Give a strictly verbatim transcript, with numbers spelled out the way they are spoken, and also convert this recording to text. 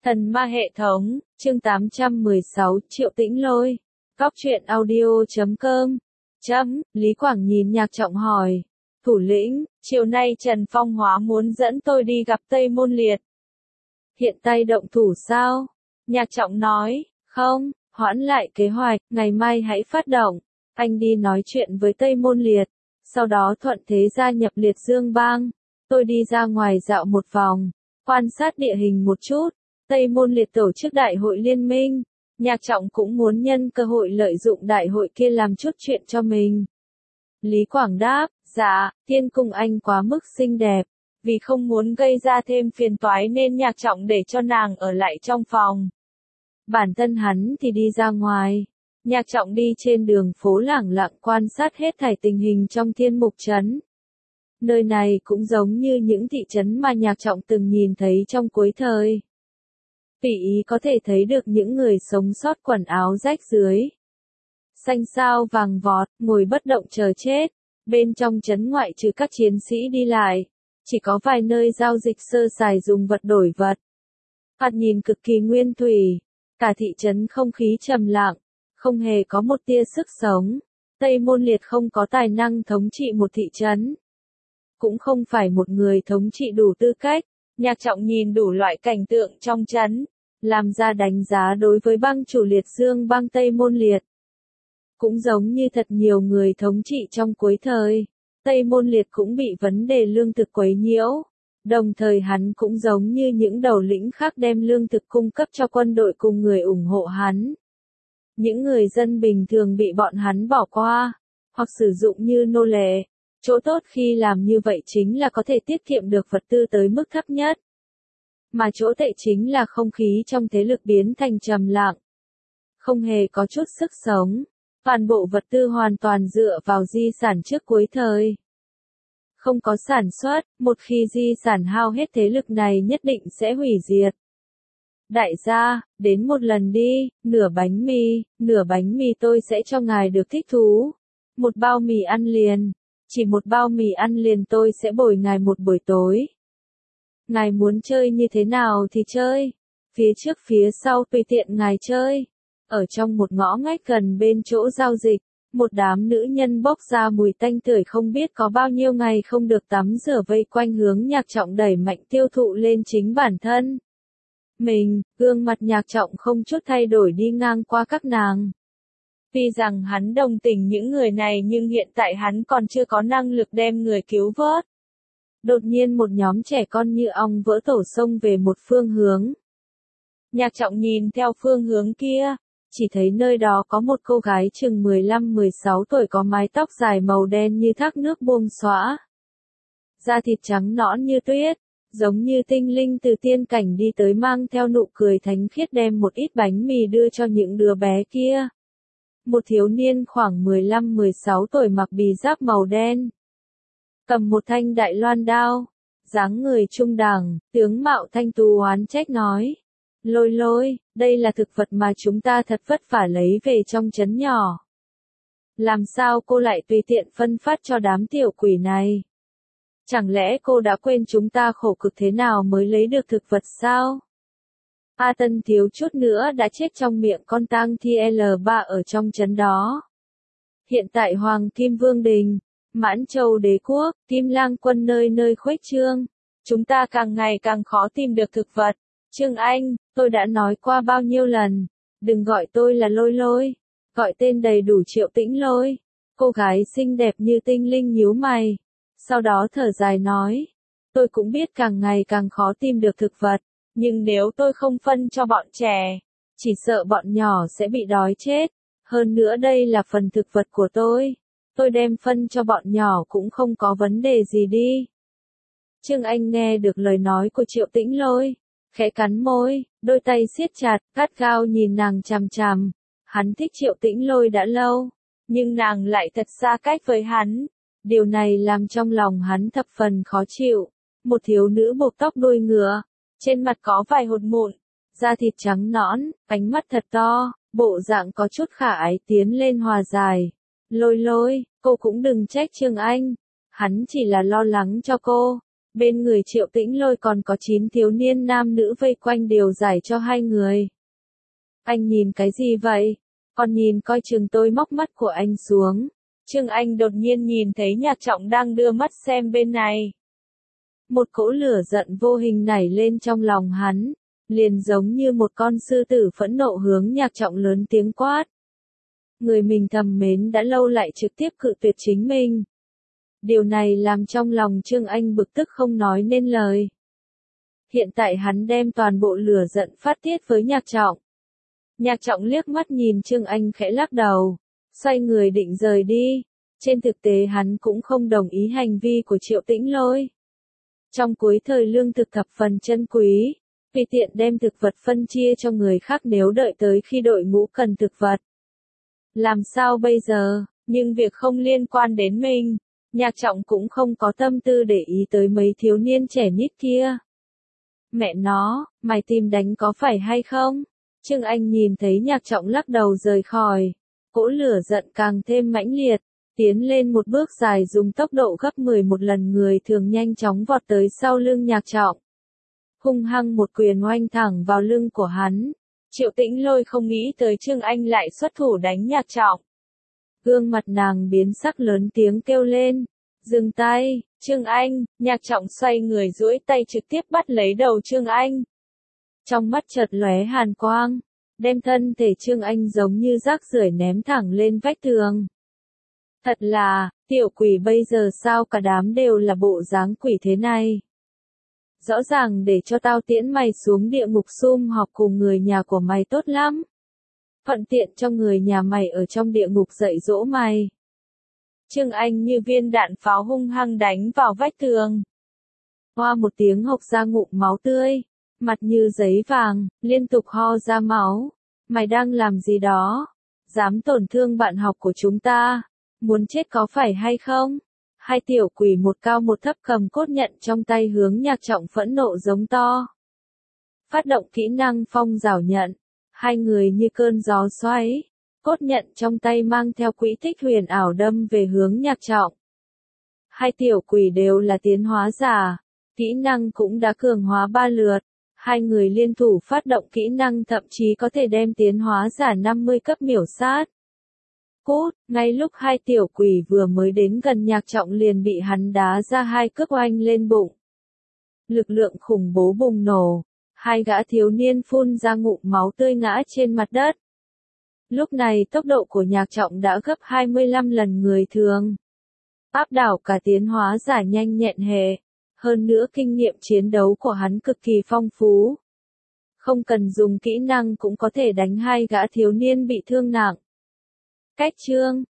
Thần ma hệ thống, chương tám trăm mười sáu, Triệu Tĩnh Lôi. Cóc truyện audio chấm com. Chấm, Lý Quảng nhìn Nhạc Trọng hỏi. Thủ lĩnh, chiều nay Trần Phong Hóa muốn dẫn tôi đi gặp Tây Môn Liệt. Hiện tay động thủ sao? Nhạc Trọng nói, không, hoãn lại kế hoạch, ngày mai hãy phát động. Anh đi nói chuyện với Tây Môn Liệt, sau đó thuận thế gia nhập Liệt Dương Bang. Tôi đi ra ngoài dạo một vòng, quan sát địa hình một chút. Tây Môn Liệt tổ chức đại hội liên minh, Nhạc Trọng cũng muốn nhân cơ hội lợi dụng đại hội kia làm chút chuyện cho mình. Lý Quảng đáp, dạ, Tiên Cung anh quá mức xinh đẹp, vì không muốn gây ra thêm phiền toái nên Nhạc Trọng để cho nàng ở lại trong phòng. Bản thân hắn thì đi ra ngoài. Nhạc Trọng đi trên đường phố lẳng lặng quan sát hết thảy tình hình trong Thiên Mục Trấn. Nơi này cũng giống như những thị trấn mà Nhạc Trọng từng nhìn thấy trong cuối thời. Tùy ý có thể thấy được những người sống sót quần áo rách rưới, xanh xao vàng vọt, ngồi bất động chờ chết. Bên trong trấn ngoại trừ các chiến sĩ đi lại, chỉ có vài nơi giao dịch sơ sài dùng vật đổi vật. Thoạt nhìn cực kỳ nguyên thủy, cả thị trấn không khí trầm lặng, không hề có một tia sức sống. Tây Môn Liệt không có tài năng thống trị một thị trấn, cũng không phải một người thống trị đủ tư cách. Nhạc Trọng nhìn đủ loại cảnh tượng trong trấn, làm ra đánh giá đối với bang chủ Liệt Dương Bang Tây Môn Liệt. Cũng giống như thật nhiều người thống trị trong cuối thời, Tây Môn Liệt cũng bị vấn đề lương thực quấy nhiễu. Đồng thời hắn cũng giống như những đầu lĩnh khác đem lương thực cung cấp cho quân đội cùng người ủng hộ hắn. Những người dân bình thường bị bọn hắn bỏ qua, hoặc sử dụng như nô lệ. Chỗ tốt khi làm như vậy chính là có thể tiết kiệm được vật tư tới mức thấp nhất. Mà chỗ tệ chính là không khí trong thế lực biến thành trầm lặng. Không hề có chút sức sống. Toàn bộ vật tư hoàn toàn dựa vào di sản trước cuối thời. Không có sản xuất, một khi di sản hao hết thế lực này nhất định sẽ hủy diệt. Đại gia, đến một lần đi, nửa bánh mì, nửa bánh mì tôi sẽ cho ngài được thích thú. Một bao mì ăn liền. Chỉ một bao mì ăn liền tôi sẽ bồi ngài một buổi tối. Ngài muốn chơi như thế nào thì chơi. Phía trước phía sau tùy tiện ngài chơi. Ở trong một ngõ ngách gần bên chỗ giao dịch, một đám nữ nhân bốc ra mùi tanh tưởi không biết có bao nhiêu ngày không được tắm rửa vây quanh hướng Nhạc Trọng đẩy mạnh tiêu thụ lên chính bản thân. Mình, gương mặt Nhạc Trọng không chút thay đổi đi ngang qua các nàng. Tuy rằng hắn đồng tình những người này nhưng hiện tại hắn còn chưa có năng lực đem người cứu vớt. Đột nhiên một nhóm trẻ con như ong vỡ tổ xông về một phương hướng. Nhạc Trọng nhìn theo phương hướng kia, chỉ thấy nơi đó có một cô gái chừng mười lăm mười sáu tuổi có mái tóc dài màu đen như thác nước buông xõa. Da thịt trắng nõn như tuyết, giống như tinh linh từ tiên cảnh đi tới mang theo nụ cười thánh khiết đem một ít bánh mì đưa cho những đứa bé kia. Một thiếu niên khoảng mười lăm mười sáu tuổi mặc bì giáp màu đen, cầm một thanh đại loan đao, dáng người trung đẳng, tướng mạo thanh tú oán trách nói. Lôi Lôi, đây là thực vật mà chúng ta thật vất vả lấy về trong trấn nhỏ. Làm sao cô lại tùy tiện phân phát cho đám tiểu quỷ này? Chẳng lẽ cô đã quên chúng ta khổ cực thế nào mới lấy được thực vật sao? A Tân thiếu chút nữa đã chết trong miệng con tang thi L ba ở trong trấn đó. Hiện tại Hoàng Kim Vương Đình, Mãn Châu Đế Quốc, Kim Lang Quân nơi nơi khuếch trương. Chúng ta càng ngày càng khó tìm được thực vật. Trương Anh, tôi đã nói qua bao nhiêu lần, đừng gọi tôi là Lôi Lôi, gọi tên đầy đủ Triệu Tĩnh Lôi. Cô gái xinh đẹp như tinh linh nhíu mày, sau đó thở dài nói, tôi cũng biết càng ngày càng khó tìm được thực vật, nhưng nếu tôi không phân cho bọn trẻ, chỉ sợ bọn nhỏ sẽ bị đói chết. Hơn nữa đây là phần thực vật của tôi, tôi đem phân cho bọn nhỏ cũng không có vấn đề gì đi. Trương Anh nghe được lời nói của Triệu Tĩnh Lôi, khẽ cắn môi, đôi tay siết chặt, gắt gao nhìn nàng chằm chằm. Hắn thích Triệu Tĩnh Lôi đã lâu, nhưng nàng lại thật xa cách với hắn. Điều này làm trong lòng hắn thập phần khó chịu. Một thiếu nữ buộc tóc đuôi ngựa, trên mặt có vài hột mụn, da thịt trắng nõn, ánh mắt thật to, bộ dạng có chút khả ái tiến lên hòa giải. Lôi Lôi, cô cũng đừng trách Trương Anh, hắn chỉ là lo lắng cho cô. Bên người Triệu Tĩnh Lôi còn có chín thiếu niên nam nữ vây quanh điều giải cho hai người. Anh nhìn cái gì vậy? Còn nhìn coi chừng tôi móc mắt của anh xuống. Trương Anh đột nhiên nhìn thấy Nhạc Trọng đang đưa mắt xem bên này. Một cỗ lửa giận vô hình nảy lên trong lòng hắn, liền giống như một con sư tử phẫn nộ hướng Nhạc Trọng lớn tiếng quát. Người mình thầm mến đã lâu lại trực tiếp cự tuyệt chính mình. Điều này làm trong lòng Trương Anh bực tức không nói nên lời. Hiện tại hắn đem toàn bộ lửa giận phát tiết với Nhạc Trọng. Nhạc Trọng liếc mắt nhìn Trương Anh khẽ lắc đầu, xoay người định rời đi. Trên thực tế hắn cũng không đồng ý hành vi của Triệu Tĩnh Lôi. Trong cuối thời lương thực thập phần chân quý, tùy tiện đem thực vật phân chia cho người khác nếu đợi tới khi đội ngũ cần thực vật. Làm sao bây giờ, nhưng việc không liên quan đến mình, Nhạc Trọng cũng không có tâm tư để ý tới mấy thiếu niên trẻ nít kia. Mẹ nó, mày tìm đánh có phải hay không? Trương Anh nhìn thấy Nhạc Trọng lắc đầu rời khỏi, cỗ lửa giận càng thêm mãnh liệt, tiến lên một bước dài dùng tốc độ gấp mười một lần người thường nhanh chóng vọt tới sau lưng Nhạc Trọng. Hung hăng một quyền oanh thẳng vào lưng của hắn. Triệu Tĩnh Lôi không nghĩ tới Trương Anh lại xuất thủ đánh Nhạc Trọng. Gương mặt nàng biến sắc lớn tiếng kêu lên. Dừng tay, Trương Anh. Nhạc Trọng xoay người duỗi tay trực tiếp bắt lấy đầu Trương Anh. Trong mắt chợt lóe hàn quang, đem thân thể Trương Anh giống như rác rưởi ném thẳng lên vách tường. Thật là, tiểu quỷ bây giờ sao cả đám đều là bộ dáng quỷ thế này. Rõ ràng để cho tao tiễn mày xuống địa ngục sum họp cùng người nhà của mày tốt lắm. Thuận tiện cho người nhà mày ở trong địa ngục dạy dỗ mày. Trương Anh như viên đạn pháo hung hăng đánh vào vách tường. Hoa một tiếng hộc ra ngụm máu tươi, mặt như giấy vàng, liên tục ho ra máu. Mày đang làm gì đó? Dám tổn thương bạn học của chúng ta? Muốn chết có phải hay không? Hai tiểu quỷ một cao một thấp cầm cốt nhận trong tay hướng Nhạc Trọng phẫn nộ giống to. Phát động kỹ năng phong rào nhận. Hai người như cơn gió xoáy. Cốt nhận trong tay mang theo quỹ tích huyền ảo đâm về hướng Nhạc Trọng. Hai tiểu quỷ đều là tiến hóa giả. Kỹ năng cũng đã cường hóa ba lượt. Hai người liên thủ phát động kỹ năng thậm chí có thể đem tiến hóa giả năm mươi cấp miểu sát. Cút, ngay lúc hai tiểu quỷ vừa mới đến gần Nhạc Trọng liền bị hắn đá ra hai cước oanh lên bụng. Lực lượng khủng bố bùng nổ, hai gã thiếu niên phun ra ngụm máu tươi ngã trên mặt đất. Lúc này tốc độ của Nhạc Trọng đã gấp hai mươi lăm lần người thường. Áp đảo cả tiến hóa giả nhanh nhẹn hệ, hơn nữa kinh nghiệm chiến đấu của hắn cực kỳ phong phú. Không cần dùng kỹ năng cũng có thể đánh hai gã thiếu niên bị thương nặng. Cách chương